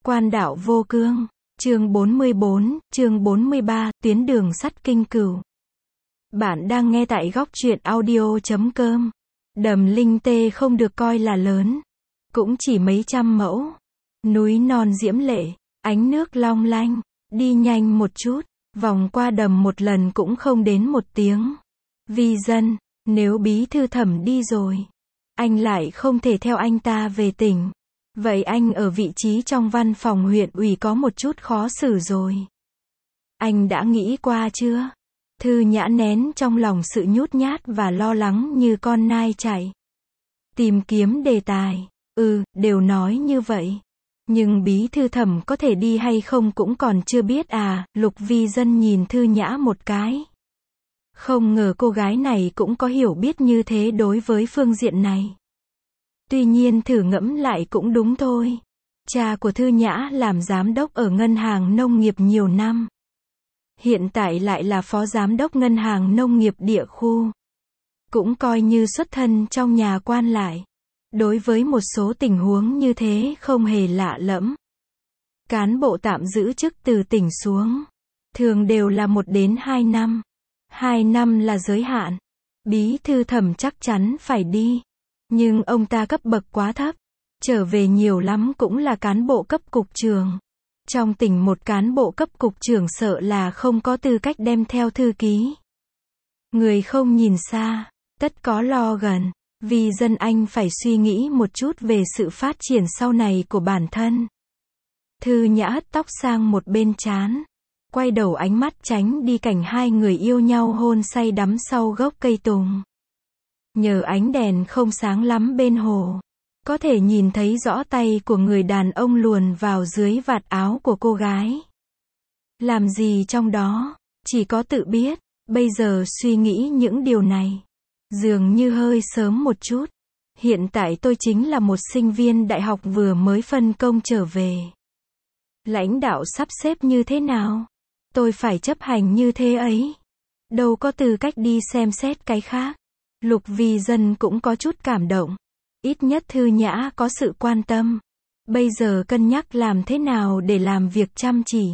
Quan đạo vô cương. Chương 44, chương 43, tuyến đường sắt Kinh Cửu. Bạn đang nghe tại góc truyện audio.com. Đầm Linh Tê không được coi là lớn, cũng chỉ mấy trăm mẫu. Núi non diễm lệ, ánh nước long lanh, đi nhanh một chút, vòng qua đầm một lần cũng không đến 1 tiếng. Vi Dân, nếu bí thư Thẩm đi rồi, anh lại không thể theo anh ta về tỉnh. Vậy anh ở vị trí trong văn phòng huyện ủy có một chút khó xử rồi. Anh đã nghĩ qua chưa? Thư Nhã nén trong lòng sự nhút nhát và lo lắng như con nai chạy. Tìm kiếm đề tài. Đều nói như vậy. Nhưng bí thư Thẩm có thể đi hay không cũng còn chưa biết à, Lục Vi Dân nhìn Thư Nhã một cái. Không ngờ cô gái này cũng có hiểu biết như thế đối với phương diện này. Tuy nhiên thử ngẫm lại cũng đúng thôi. Cha của Thư Nhã làm giám đốc ở Ngân hàng Nông nghiệp nhiều năm. Hiện tại lại là phó giám đốc Ngân hàng Nông nghiệp địa khu. Cũng coi như xuất thân trong nhà quan lại. Đối với một số tình huống như thế không hề lạ lẫm. Cán bộ tạm giữ chức từ tỉnh xuống, thường đều là 1 đến 2 năm. 2 năm là giới hạn. Bí thư Thẩm chắc chắn phải đi. Nhưng ông ta cấp bậc quá thấp. Trở về nhiều lắm cũng là cán bộ cấp cục trưởng. Trong tỉnh một cán bộ cấp cục trưởng sợ là không có tư cách đem theo thư ký. Người không nhìn xa, tất có lo gần. Vì dân anh phải suy nghĩ một chút về sự phát triển sau này của bản thân. Thư Nhã hất tóc sang một bên trán. Quay đầu ánh mắt tránh đi cảnh hai người yêu nhau hôn say đắm sau gốc cây tùng. Nhờ ánh đèn không sáng lắm bên hồ, có thể nhìn thấy rõ tay của người đàn ông luồn vào dưới vạt áo của cô gái. Làm gì trong đó, chỉ có tự biết. Bây giờ suy nghĩ những điều này, dường như hơi sớm một chút. Hiện tại tôi chính là một sinh viên đại học vừa mới phân công trở về. Lãnh đạo sắp xếp như thế nào, tôi phải chấp hành như thế ấy. Đâu có tư cách đi xem xét cái khác. Lục Vi Dân cũng có chút cảm động. Ít nhất Thư Nhã có sự quan tâm. Bây giờ cân nhắc làm thế nào để làm việc chăm chỉ.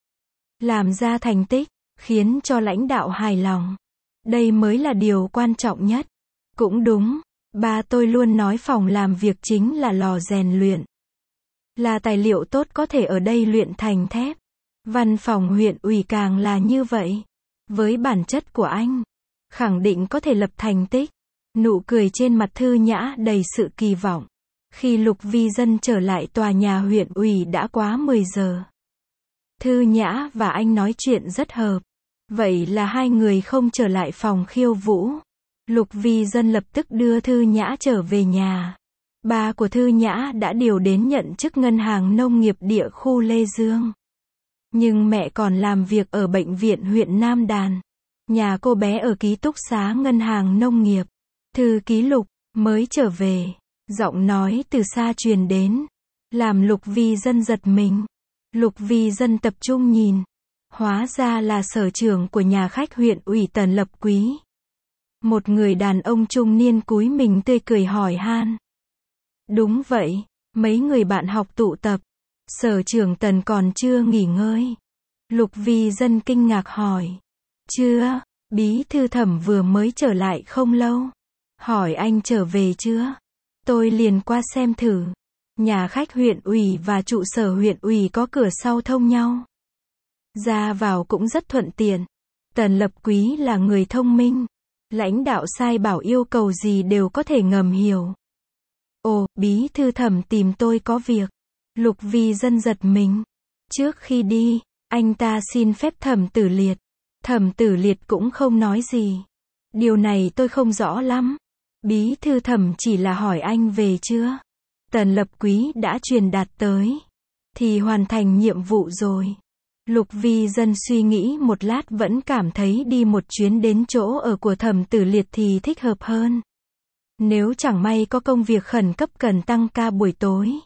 Làm ra thành tích, khiến cho lãnh đạo hài lòng. Đây mới là điều quan trọng nhất. Cũng đúng, ba tôi luôn nói phòng làm việc chính là lò rèn luyện. Là tài liệu tốt có thể ở đây luyện thành thép. Văn phòng huyện ủy càng là như vậy. Với bản chất của anh, khẳng định có thể lập thành tích. Nụ cười trên mặt Thư Nhã đầy sự kỳ vọng. Khi Lục Vi Dân trở lại tòa nhà huyện ủy đã quá 10 giờ. Thư Nhã và anh nói chuyện rất hợp. Vậy là hai người không trở lại phòng khiêu vũ. Lục Vi Dân lập tức đưa Thư Nhã trở về nhà. Ba của Thư Nhã đã điều đến nhận chức Ngân hàng Nông nghiệp địa khu Lê Dương. Nhưng mẹ còn làm việc ở bệnh viện huyện Nam Đàn. Nhà cô bé ở ký túc xá Ngân hàng Nông nghiệp. Thư ký Lục, mới trở về. Giọng nói từ xa truyền đến. Làm Lục Vi Dân giật mình. Lục Vi Dân tập trung nhìn. Hóa ra là sở trưởng của nhà khách huyện ủy Tần Lập Quý. Một người đàn ông trung niên cúi mình tươi cười hỏi han. Đúng vậy, mấy người bạn học tụ tập. Sở trưởng Tần còn chưa nghỉ ngơi. Lục Vi Dân kinh ngạc hỏi. Chưa, bí thư Thẩm vừa mới trở lại không lâu. Hỏi anh trở về chưa? Tôi liền qua xem thử. Nhà khách huyện ủy và trụ sở huyện ủy có cửa sau thông nhau. Ra vào cũng rất thuận tiện. Tần Lập Quý là người thông minh. Lãnh đạo sai bảo yêu cầu gì đều có thể ngầm hiểu. Ồ, bí thư Thẩm tìm tôi có việc. Lục Vi Dân giật mình. Trước khi đi, anh ta xin phép Thẩm Tử Liệt. Thẩm Tử Liệt cũng không nói gì. Điều này tôi không rõ lắm. Bí thư Thẩm chỉ là hỏi anh về chưa. Tần Lập Quý đã truyền đạt tới. Thì hoàn thành nhiệm vụ rồi. Lục Vi Dân suy nghĩ một lát vẫn cảm thấy đi một chuyến đến chỗ ở của Thẩm Tử Liệt thì thích hợp hơn. Nếu chẳng may có công việc khẩn cấp cần tăng ca buổi tối.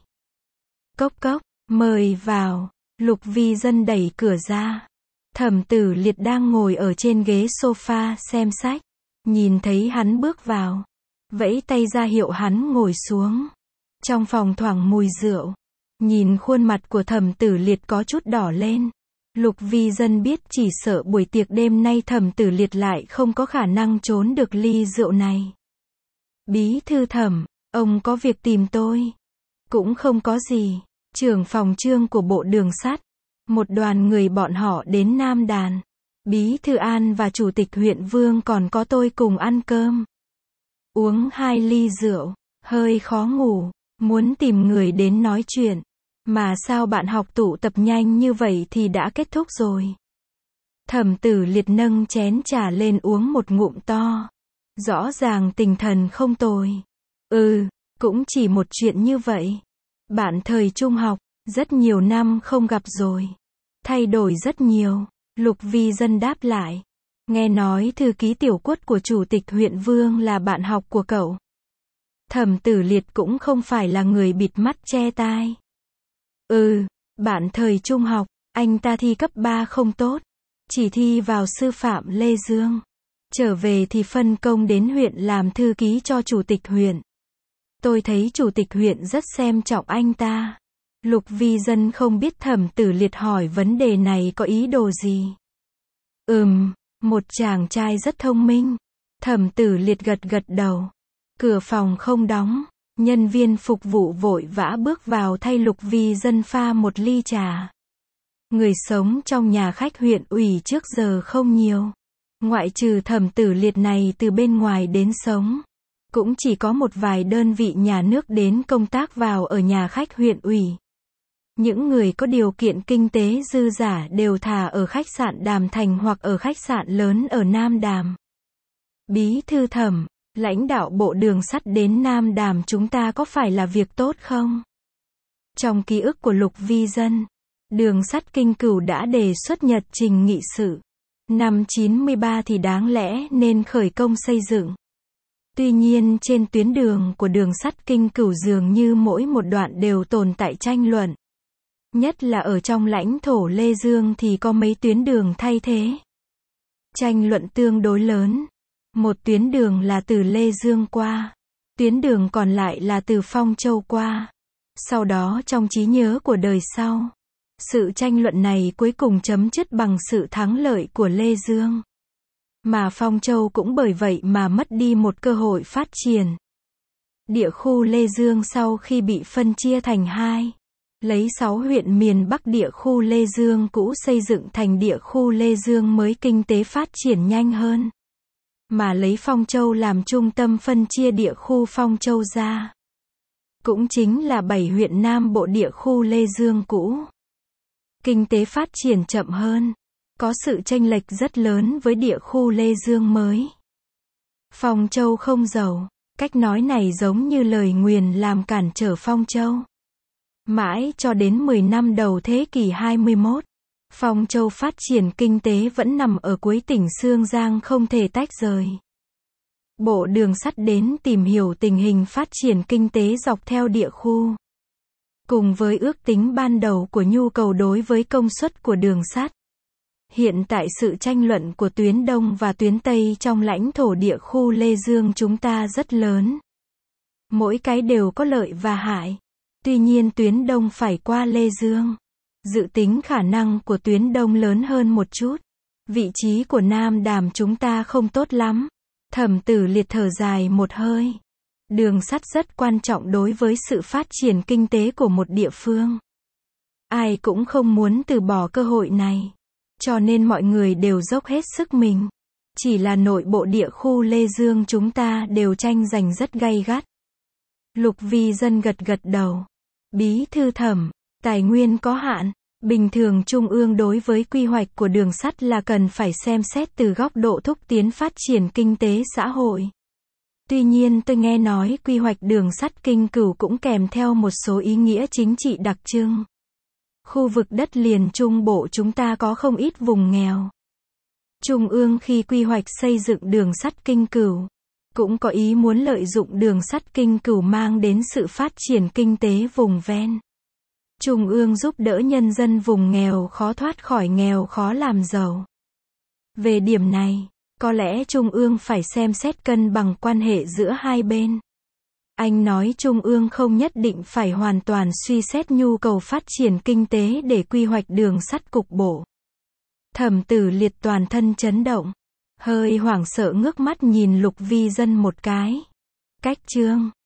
Cốc cốc, mời vào. Lục Vi Dân đẩy cửa ra. Thẩm Tử Liệt đang ngồi ở trên ghế sofa xem sách. Nhìn thấy hắn bước vào, vẫy tay ra hiệu hắn ngồi xuống. Trong phòng thoảng mùi rượu. Nhìn khuôn mặt của Thẩm Tử Liệt có chút đỏ lên. Lục Vi Dân biết chỉ sợ buổi tiệc đêm nay Thẩm Tử Liệt lại không có khả năng trốn được ly rượu này. Bí thư Thẩm, ông có việc tìm tôi. Cũng không có gì. Trưởng phòng Trương của bộ đường sắt. Một đoàn người bọn họ đến Nam Đàn. Bí thư An và chủ tịch huyện Vương còn có tôi cùng ăn cơm. Uống 2 ly rượu. Hơi khó ngủ. Muốn tìm người đến nói chuyện. Mà sao bạn học tụ tập nhanh như vậy thì đã kết thúc rồi. Thẩm Tử Liệt nâng chén trà lên uống một ngụm to. Rõ ràng tinh thần không tồi. Cũng chỉ một chuyện như vậy. Bạn thời trung học, rất nhiều năm không gặp rồi. Thay đổi rất nhiều. Lục Vi Dân đáp lại. Nghe nói thư ký tiểu quất của chủ tịch huyện Vương là bạn học của cậu. Thẩm Tử Liệt cũng không phải là người bịt mắt che tai. Bạn thời trung học, anh ta thi cấp 3 không tốt. Chỉ thi vào sư phạm Lê Dương. Trở về thì phân công đến huyện làm thư ký cho chủ tịch huyện. Tôi thấy chủ tịch huyện rất xem trọng anh ta. Lục Vi Dân không biết Thẩm Tử Liệt hỏi vấn đề này có ý đồ gì. Một chàng trai rất thông minh. Thẩm Tử Liệt gật gật đầu. Cửa phòng không đóng. Nhân viên phục vụ vội vã bước vào thay Lục Vi Dân pha một ly trà. Người sống trong nhà khách huyện ủy trước giờ không nhiều. Ngoại trừ Thẩm Tử Liệt này từ bên ngoài đến sống. Cũng chỉ có một vài đơn vị nhà nước đến công tác vào ở nhà khách huyện ủy. Những người có điều kiện kinh tế dư giả đều thả ở khách sạn Đàm Thành hoặc ở khách sạn lớn ở Nam Đàm. Bí thư Thẩm, lãnh đạo bộ đường sắt đến Nam Đàm chúng ta có phải là việc tốt không? Trong ký ức của Lục Vi Dân, đường sắt Kinh Cửu đã đề xuất nhật trình nghị sự. Năm 93 thì đáng lẽ nên khởi công xây dựng. Tuy nhiên trên tuyến đường của đường sắt Kinh Cửu dường như mỗi một đoạn đều tồn tại tranh luận. Nhất là ở trong lãnh thổ Lê Dương thì có mấy tuyến đường thay thế. Tranh luận tương đối lớn. Một tuyến đường là từ Lê Dương qua. Tuyến đường còn lại là từ Phong Châu qua. Sau đó trong trí nhớ của đời sau, sự tranh luận này cuối cùng chấm dứt bằng sự thắng lợi của Lê Dương. Mà Phong Châu cũng bởi vậy mà mất đi một cơ hội phát triển. Địa khu Lê Dương sau khi bị phân chia thành 2, lấy 6 huyện miền Bắc địa khu Lê Dương cũ xây dựng thành địa khu Lê Dương mới kinh tế phát triển nhanh hơn. Mà lấy Phong Châu làm trung tâm phân chia địa khu Phong Châu ra. Cũng chính là 7 huyện Nam Bộ địa khu Lê Dương cũ. Kinh tế phát triển chậm hơn. Có sự chênh lệch rất lớn với địa khu Lê Dương mới. Phong Châu không giàu. Cách nói này giống như lời nguyền làm cản trở Phong Châu. Mãi cho đến 10 năm đầu thế kỷ 21, Phong Châu phát triển kinh tế vẫn nằm ở cuối tỉnh Xương Giang không thể tách rời. Bộ đường sắt đến tìm hiểu tình hình phát triển kinh tế dọc theo địa khu. Cùng với ước tính ban đầu của nhu cầu đối với công suất của đường sắt. Hiện tại sự tranh luận của tuyến Đông và tuyến Tây trong lãnh thổ địa khu Lê Dương chúng ta rất lớn. Mỗi cái đều có lợi và hại. Tuy nhiên tuyến Đông phải qua Lê Dương. Dự tính khả năng của tuyến Đông lớn hơn một chút. Vị trí của Nam Đàm chúng ta không tốt lắm. Thẩm Tử Liệt thở dài một hơi. Đường sắt rất quan trọng đối với sự phát triển kinh tế của một địa phương. Ai cũng không muốn từ bỏ cơ hội này. Cho nên mọi người đều dốc hết sức mình. Chỉ là nội bộ địa khu Lê Dương chúng ta đều tranh giành rất gay gắt. Lục Vi Dân gật gật đầu. Bí thư Thẩm, tài nguyên có hạn. Bình thường Trung ương đối với quy hoạch của đường sắt là cần phải xem xét từ góc độ thúc tiến phát triển kinh tế xã hội. Tuy nhiên tôi nghe nói quy hoạch đường sắt Kinh Cửu cũng kèm theo một số ý nghĩa chính trị đặc trưng. Khu vực đất liền Trung Bộ chúng ta có không ít vùng nghèo. Trung ương khi quy hoạch xây dựng đường sắt Kinh Cửu, cũng có ý muốn lợi dụng đường sắt Kinh Cửu mang đến sự phát triển kinh tế vùng ven. Trung ương giúp đỡ nhân dân vùng nghèo khó thoát khỏi nghèo khó làm giàu. Về điểm này, có lẽ Trung ương phải xem xét cân bằng quan hệ giữa hai bên. Anh nói Trung ương không nhất định phải hoàn toàn suy xét nhu cầu phát triển kinh tế để quy hoạch đường sắt cục bộ. Thẩm Tử Liệt toàn thân chấn động, hơi hoảng sợ ngước mắt nhìn Lục Vi Dân một cái. Cách chương